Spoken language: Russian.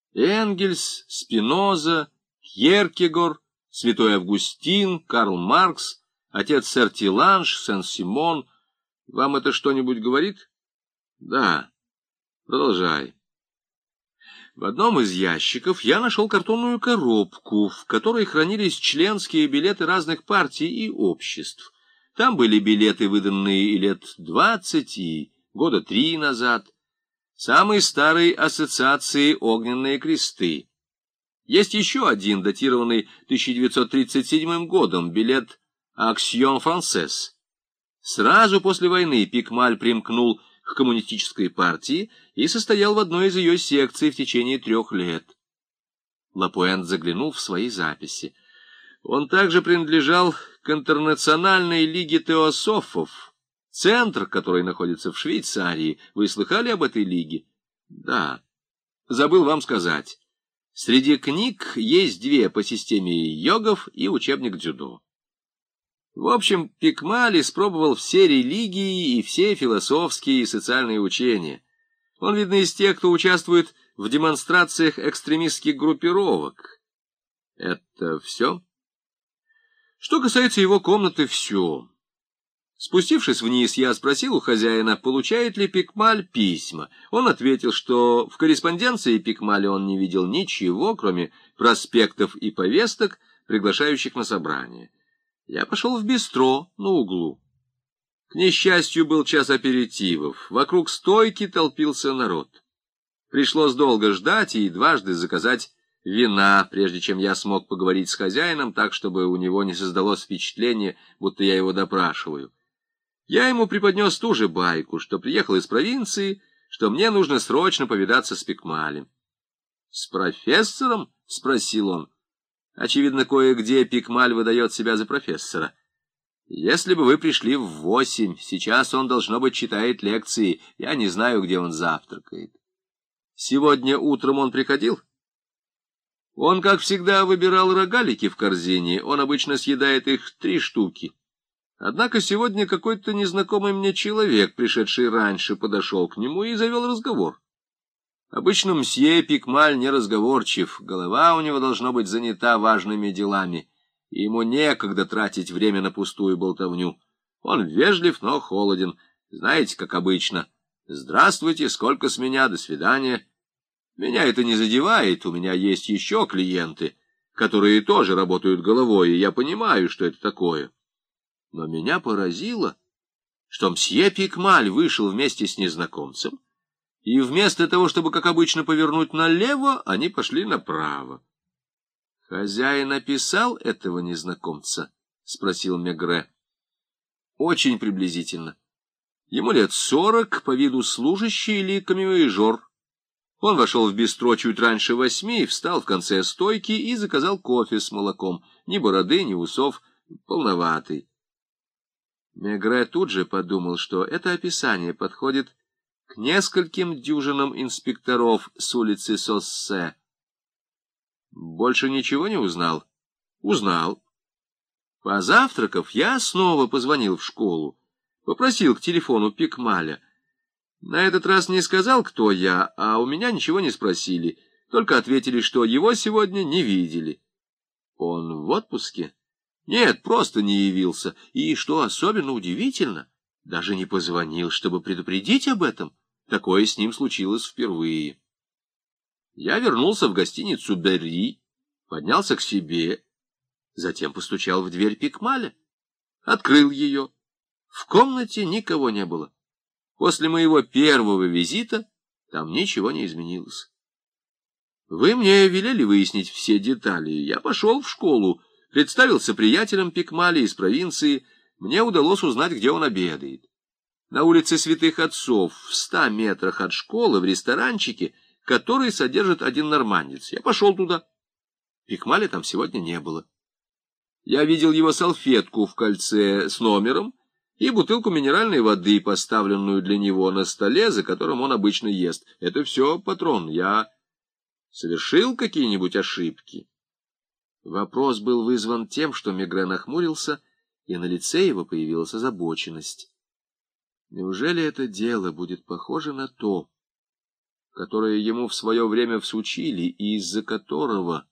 Энгельс, Спиноза, Кьеркегор, святой Августин, Карл Маркс, отец Сертиланж, Сен-Симон. Вам это что-нибудь говорит? Да. Продолжай. В одном из ящиков я нашел картонную коробку, в которой хранились членские билеты разных партий и обществ. Там были билеты, выданные и лет 20, и года 3 назад. Самой старой ассоциации «Огненные кресты». Есть еще один, датированный 1937 годом, билет «Аксьон Франсес». Сразу после войны Пикмаль примкнул к коммунистической партии и состоял в одной из ее секций в течение 3 лет. Лапуэнт заглянул в свои записи. Он также принадлежал к Интернациональной лиге теософов, центр, который находится в Швейцарии. Вы слыхали об этой лиге? Да. Забыл вам сказать. Среди книг есть 2 по системе йогов и учебник дзюдо. В общем, Пикмаль испробовал все религии и все философские и социальные учения. Он, видно, из тех, кто участвует в демонстрациях экстремистских группировок. Это все? Что касается его комнаты, все. Спустившись вниз, я спросил у хозяина, получает ли Пикмаль письма. Он ответил, что в корреспонденции Пикмаля он не видел ничего, кроме проспектов и повесток, приглашающих на собрание. Я пошел в бистро на углу. К несчастью, был час аперитивов. Вокруг стойки толпился народ. Пришлось долго ждать и дважды заказать вина, прежде чем я смог поговорить с хозяином так, чтобы у него не создалось впечатление, будто я его допрашиваю. Я ему преподнес ту же байку, что приехал из провинции, что мне нужно срочно повидаться с Пикмалем. — С профессором? — спросил он. Очевидно, кое-где Пикмаль выдает себя за профессора. Если бы вы пришли в 8, сейчас он, должно быть, читает лекции. Я не знаю, где он завтракает. Сегодня утром он приходил? Он, как всегда, выбирал рогалики в корзине. Он обычно съедает их 3 штуки. Однако сегодня какой-то незнакомый мне человек, пришедший раньше, подошел к нему и завел разговор. Обычно мсье Пикмаль неразговорчив, голова у него должно быть занята важными делами, и ему некогда тратить время на пустую болтовню. Он вежлив, но холоден, знаете, как обычно. «Здравствуйте, сколько с меня, до свидания». Меня это не задевает, у меня есть еще клиенты, которые тоже работают головой, и я понимаю, что это такое. Но меня поразило, что мсье Пикмаль вышел вместе с незнакомцем, и вместо того, чтобы, как обычно, повернуть налево, они пошли направо. — Хозяин описал этого незнакомца? — спросил Мегре. — Очень приблизительно. Ему лет 40, по виду служащий или камевояжер. Он вошел в бистро чуть раньше 8, встал в конце стойки и заказал кофе с молоком. Ни бороды, ни усов, полноватый. Мегре тут же подумал, что это описание подходит к нескольким дюжинам инспекторов с улицы Соссе. Больше ничего не узнал? Узнал. Позавтракав, я снова позвонил в школу, попросил к телефону Пикмаля. На этот раз не сказал, кто я, а у меня ничего не спросили, только ответили, что его сегодня не видели. Он в отпуске? Нет, просто не явился, и, что особенно удивительно, даже не позвонил, чтобы предупредить об этом. Такое с ним случилось впервые. Я вернулся в гостиницу «Берри», поднялся к себе, затем постучал в дверь Пикмаля, открыл ее. В комнате никого не было. После моего первого визита там ничего не изменилось. Вы мне велели выяснить все детали. Я пошел в школу, представился приятелем Пикмаля из провинции. Мне удалось узнать, где он обедает. На улице Святых Отцов, в 100 метрах от школы, в ресторанчике, который содержит один нормандец. Я пошел туда. Пикмаля там сегодня не было. Я видел его салфетку в кольце с номером и бутылку минеральной воды, поставленную для него на столе, за которым он обычно ест. Это все, патрон. Я совершил какие-нибудь ошибки? Вопрос был вызван тем, что Мегре нахмурился, и на лице его появилась озабоченность. Неужели это дело будет похоже на то, которое ему в свое время всучили, и из-за которого